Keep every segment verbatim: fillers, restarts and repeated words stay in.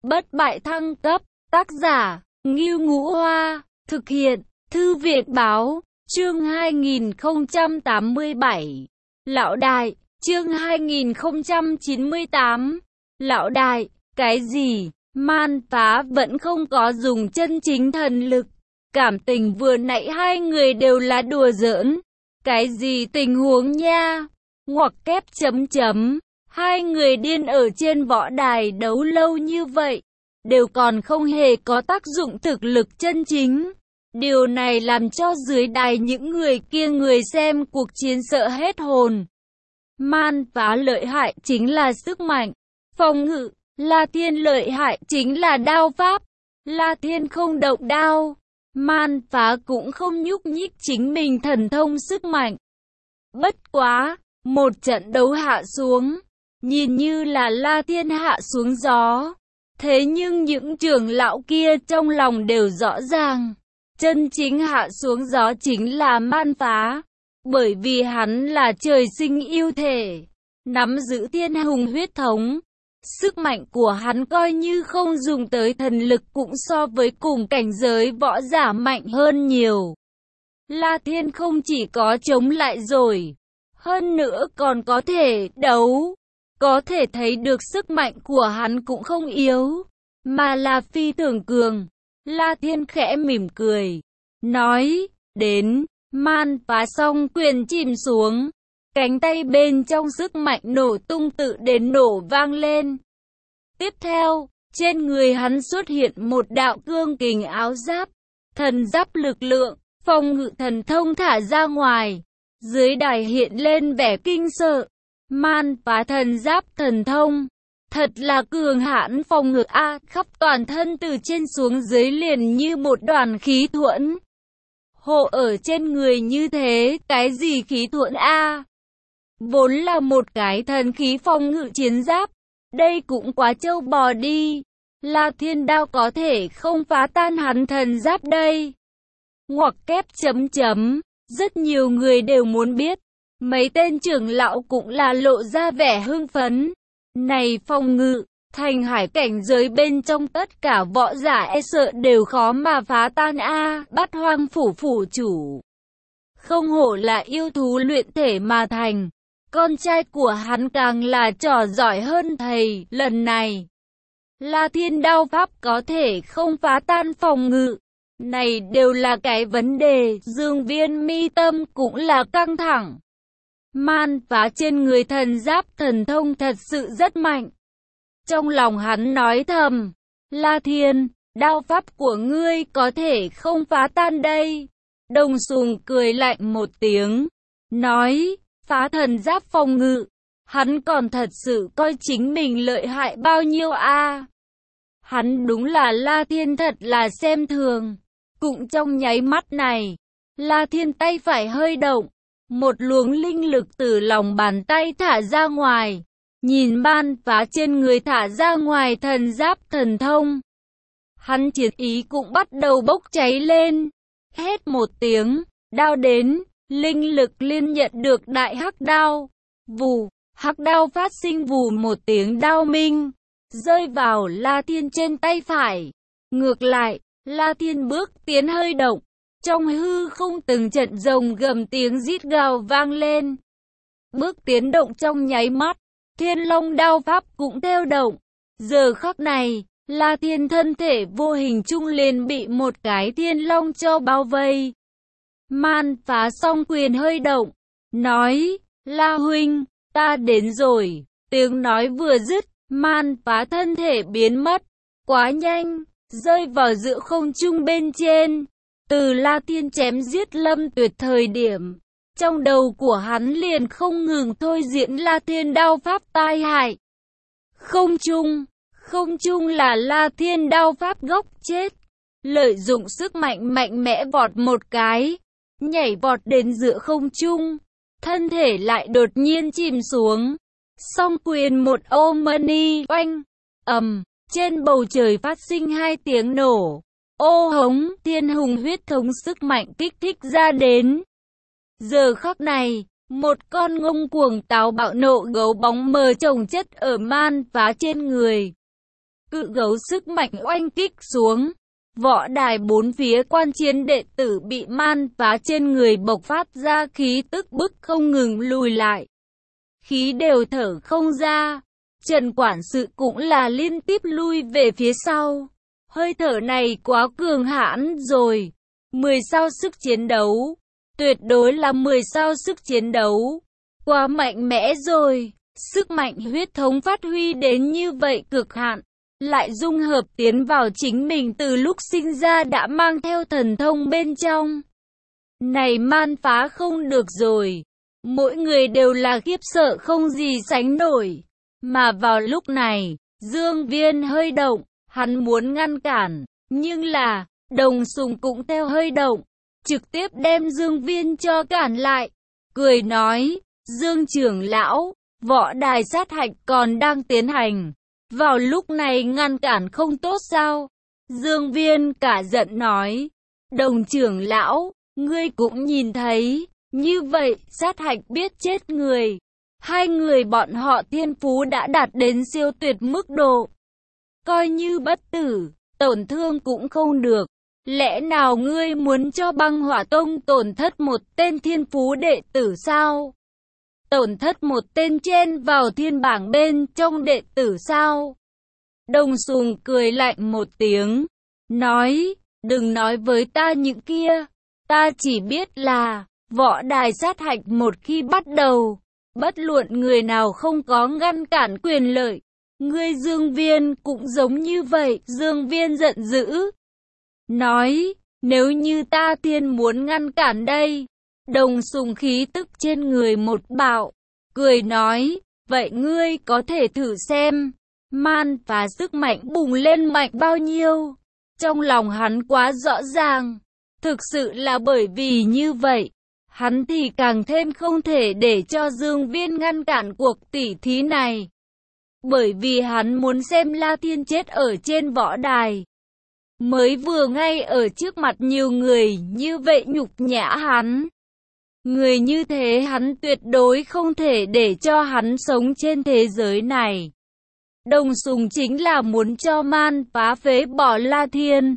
Bất bại thăng cấp, tác giả, Ngưu Ngũ Hoa, thực hiện, Thư viện Báo, chương hai nghìn không trăm tám mươi bảy. Lão đại, chương hai nghìn không trăm chín mươi tám. Lão đại, cái gì? Man Phá vẫn không có dùng chân chính thần lực. Cảm tình vừa nãy hai người đều là đùa giỡn. Cái gì tình huống nha? Ngoặc kép chấm chấm. Hai người điên ở trên võ đài đấu lâu như vậy, đều còn không hề có tác dụng thực lực chân chính. Điều này làm cho dưới đài những người kia người xem cuộc chiến sợ hết hồn. Man Phá lợi hại chính là sức mạnh, phòng ngự, La Thiên lợi hại chính là đao pháp. La Thiên không động đao, Man Phá cũng không nhúc nhích chính mình thần thông sức mạnh. Bất quá, một trận đấu hạ xuống, nhìn như là La Thiên hạ xuống gió. Thế nhưng những trưởng lão kia trong lòng đều rõ ràng, chân chính hạ xuống gió chính là Man Phá. Bởi vì hắn là trời sinh yêu thể, nắm giữ thiên hùng huyết thống. Sức mạnh của hắn coi như không dùng tới thần lực cũng so với cùng cảnh giới võ giả mạnh hơn nhiều. La Thiên không chỉ có chống lại rồi, hơn nữa còn có thể đấu. Có thể thấy được sức mạnh của hắn cũng không yếu, mà là phi thường cường. La Thiên khẽ mỉm cười, nói, đến. Man Phá song quyền chìm xuống, cánh tay bên trong sức mạnh nổ tung tự đến nổ vang lên. Tiếp theo, trên người hắn xuất hiện một đạo cương kình áo giáp, thần giáp lực lượng, phòng ngự thần thông thả ra ngoài. Dưới đài hiện lên vẻ kinh sợ. Man Phá thần giáp thần thông, thật là cường hãn phòng ngự a, khắp toàn thân từ trên xuống dưới liền như một đoàn khí thuẫn. Hộ ở trên người như thế, cái gì khí thuẫn a? Vốn là một cái thần khí phòng ngự chiến giáp, đây cũng quá trâu bò đi. La Thiên đao có thể không phá tan hắn thần giáp đây. Ngoặc kép chấm chấm, rất nhiều người đều muốn biết. Mấy tên trưởng lão cũng là lộ ra vẻ hưng phấn. Này phòng ngự, thành hải cảnh giới bên trong tất cả võ giả e sợ đều khó mà phá tan a. Bát Hoang phủ phủ chủ, không hổ là yêu thú luyện thể mà thành. Con trai của hắn càng là trò giỏi hơn thầy. Lần này, La Thiên đao pháp có thể không phá tan phòng ngự. Này đều là cái vấn đề. Dương Viên mi tâm cũng là căng thẳng. Man Phá trên người thần giáp thần thông thật sự rất mạnh. Trong lòng hắn nói thầm, La Thiên, đao pháp của ngươi có thể không phá tan đây. Đồng Sùng cười lạnh một tiếng, nói, phá thần giáp phòng ngự, hắn còn thật sự coi chính mình lợi hại bao nhiêu a? Hắn đúng là La Thiên thật là xem thường. Cũng trong nháy mắt này, La Thiên tay phải hơi động. Một luồng linh lực từ lòng bàn tay thả ra ngoài. Nhìn Man Phá trên người thả ra ngoài thần giáp thần thông, hắn chiến ý cũng bắt đầu bốc cháy lên. Hét một tiếng, đao đến, linh lực liên nhận được đại hắc đao. Vù, hắc đao phát sinh vù một tiếng đao minh, rơi vào La Thiên trên tay phải. Ngược lại, La Thiên bước tiến hơi động. Trong hư không từng trận rồng gầm tiếng rít gào vang lên. Bước tiến động trong nháy mắt, Thiên Long đao pháp cũng theo động. Giờ khắc này, La Thiên thân thể vô hình trung liền bị một cái Thiên Long cho bao vây. Man Phá song quyền hơi động, nói, La huynh, ta đến rồi. Tiếng nói vừa dứt, Man Phá thân thể biến mất, quá nhanh, rơi vào giữa không trung bên trên. Từ La Thiên chém giết Lâm Tuyệt thời điểm, trong đầu của hắn liền không ngừng thôi diễn La Thiên đao pháp tai hại. Không trung, không trung là La Thiên đao pháp gốc chết. Lợi dụng sức mạnh mạnh mẽ vọt một cái, nhảy vọt đến giữa không trung, thân thể lại đột nhiên chìm xuống. Song quyền một ô mani oanh, ầm, trên bầu trời phát sinh hai tiếng nổ. Ô hống, thiên hùng huyết thống sức mạnh kích thích ra đến. Giờ khắc này, một con ngông cuồng táo bạo nộ gấu bóng mờ chồng chất ở Man Phá trên người. cự gấu sức mạnh oanh kích xuống. Võ đài bốn phía quan chiến đệ tử bị man phá trên người bộc phát ra khí tức bức không ngừng lùi lại. Khí đều thở không ra. Trần quản sự cũng là liên tiếp lui về phía sau. Hơi thở này quá cường hãn rồi. mười sao sức chiến đấu. Tuyệt đối là mười sao sức chiến đấu. Quá mạnh mẽ rồi. Sức mạnh huyết thống phát huy đến như vậy cực hạn. Lại dung hợp tiến vào chính mình từ lúc sinh ra đã mang theo thần thông bên trong. Này man phá không được rồi. Mỗi người đều là khiếp sợ không gì sánh nổi. Mà vào lúc này, Dương Viên hơi động, hắn muốn ngăn cản, nhưng là, Đồng Sùng cũng theo hơi động, trực tiếp đem Dương Viên cho cản lại, cười nói, Dương trưởng lão, võ đài sát hạch còn đang tiến hành, vào lúc này ngăn cản không tốt sao? Dương Viên cả giận nói, Đồng trưởng lão, ngươi cũng nhìn thấy, như vậy sát hạch biết chết người. Hai người bọn họ thiên phú đã đạt đến siêu tuyệt mức độ. Coi như bất tử, tổn thương cũng không được. Lẽ nào ngươi muốn cho băng hỏa tông tổn thất một tên thiên phú đệ tử sao? Tổn thất một tên chen vào thiên bảng bên trong đệ tử sao? Đồng Sùng cười lạnh một tiếng, nói, đừng nói với ta những kia. Ta chỉ biết là, võ đài sát hạch một khi bắt đầu, bất luận người nào không có ngăn cản quyền lợi. Ngươi Dương Viên cũng giống như vậy. Dương Viên giận dữ, nói, nếu như ta thiên muốn ngăn cản đây. Đồng Sùng khí tức trên người một bạo, cười nói, vậy ngươi có thể thử xem. Man phá sức mạnh bùng lên mạnh bao nhiêu. Trong lòng hắn quá rõ ràng. Thực sự là bởi vì như vậy, hắn thì càng thêm không thể để cho Dương Viên ngăn cản cuộc tỉ thí này. Bởi vì hắn muốn xem La Thiên chết ở trên võ đài. Mới vừa ngay ở trước mặt nhiều người như vậy nhục nhã hắn. Người như thế hắn tuyệt đối không thể để cho hắn sống trên thế giới này. Đồng Sùng chính là muốn cho man phá phế bỏ La Thiên.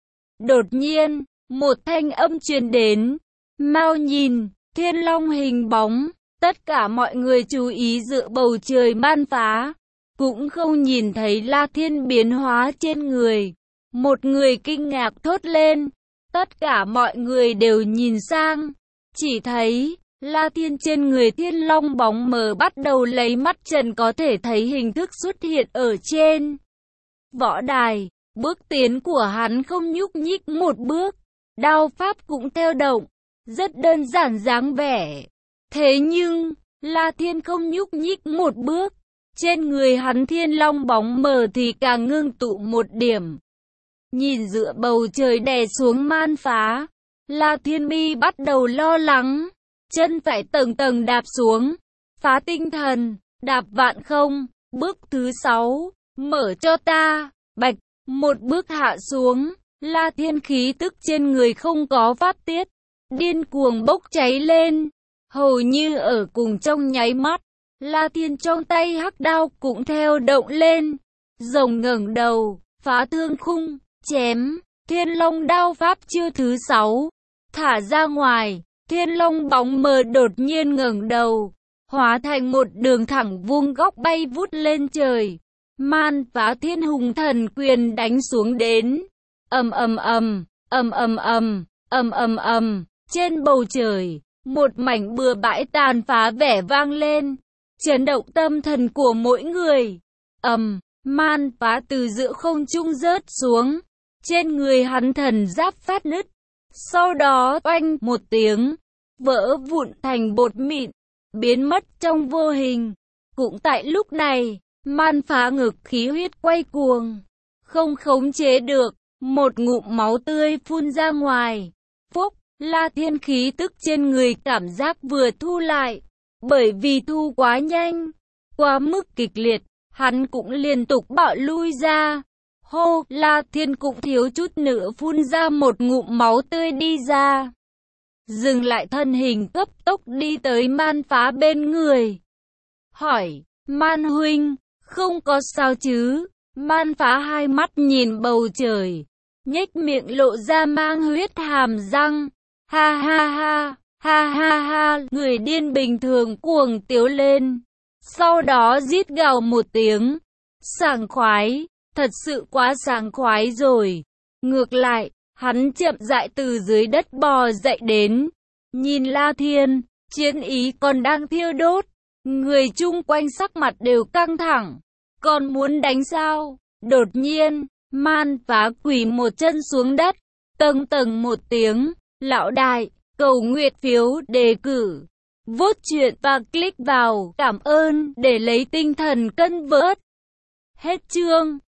Đột nhiên, một thanh âm truyền đến. Mau nhìn, thiên long hình bóng. Tất cả mọi người chú ý dựa bầu trời man phá. Cũng không nhìn thấy La Thiên biến hóa trên người. Một người kinh ngạc thốt lên. Tất cả mọi người đều nhìn sang. Chỉ thấy, La Thiên trên người thiên long bóng mờ bắt đầu lấy mắt trần có thể thấy hình thức xuất hiện ở trên võ đài. Bước tiến của hắn không nhúc nhích một bước. Đao pháp cũng theo động. Rất đơn giản dáng vẻ. Thế nhưng, La Thiên không nhúc nhích một bước. Trên người hắn thiên long bóng mờ thì càng ngưng tụ một điểm. Nhìn dựa bầu trời đè xuống man phá. La Thiên Mi bắt đầu lo lắng. Chân phải tầng tầng đạp xuống. Phá tinh thần, đạp vạn không. Bước thứ sáu, mở cho ta. Bạch, một bước hạ xuống. La Thiên khí tức trên người không có phát tiết. Điên cuồng bốc cháy lên. Hầu như ở cùng trong nháy mắt. La Thiên trong tay hắc đao cũng theo động lên. Rồng ngẩng đầu, phá thương khung, chém. Thiên long đao pháp chiêu thứ sáu. Thả ra ngoài, thiên long bóng mờ đột nhiên ngẩng đầu. Hóa thành một đường thẳng vuông góc bay vút lên trời. Man phá thiên hùng thần quyền đánh xuống đến. Ầm ầm ầm, ầm ầm ầm, ầm ầm ầm. Trên bầu trời, một mảnh bừa bãi tàn phá vẻ vang lên. Chấn động tâm thần của mỗi người. Ầm, man phá từ giữa không trung rớt xuống. Trên người hắn thần giáp phát nứt. Sau đó oanh một tiếng, vỡ vụn thành bột mịn, biến mất trong vô hình. Cũng tại lúc này, man phá ngực khí huyết quay cuồng. Không khống chế được, một ngụm máu tươi phun ra ngoài. Phúc, La Thiên khí tức trên người cảm giác vừa thu lại. Bởi vì thu quá nhanh, quá mức kịch liệt, hắn cũng liên tục bạo lui ra. Hô, La Thiên cũng thiếu chút nữa phun ra một ngụm máu tươi đi ra. Dừng lại thân hình cấp tốc đi tới man phá bên người. Hỏi, man huynh, không có sao chứ? Man Phá hai mắt nhìn bầu trời, nhếch miệng lộ ra mang huyết hàm răng. Ha ha ha, ha ha ha, người điên bình thường cuồng tiếu lên. Sau đó rít gào một tiếng. Sảng khoái, thật sự quá sảng khoái rồi. Ngược lại, hắn chậm rãi từ dưới đất bò dậy đến. Nhìn La Thiên, chiến ý còn đang thiêu đốt. Người chung quanh sắc mặt đều căng thẳng. Còn muốn đánh sao? Đột nhiên, Man Phá quỳ một chân xuống đất. Tầng tầng một tiếng, lão đại, cầu nguyện phiếu đề cử. Vote chuyện và click vào cảm ơn để lấy tinh thần cân vớt. Hết chương.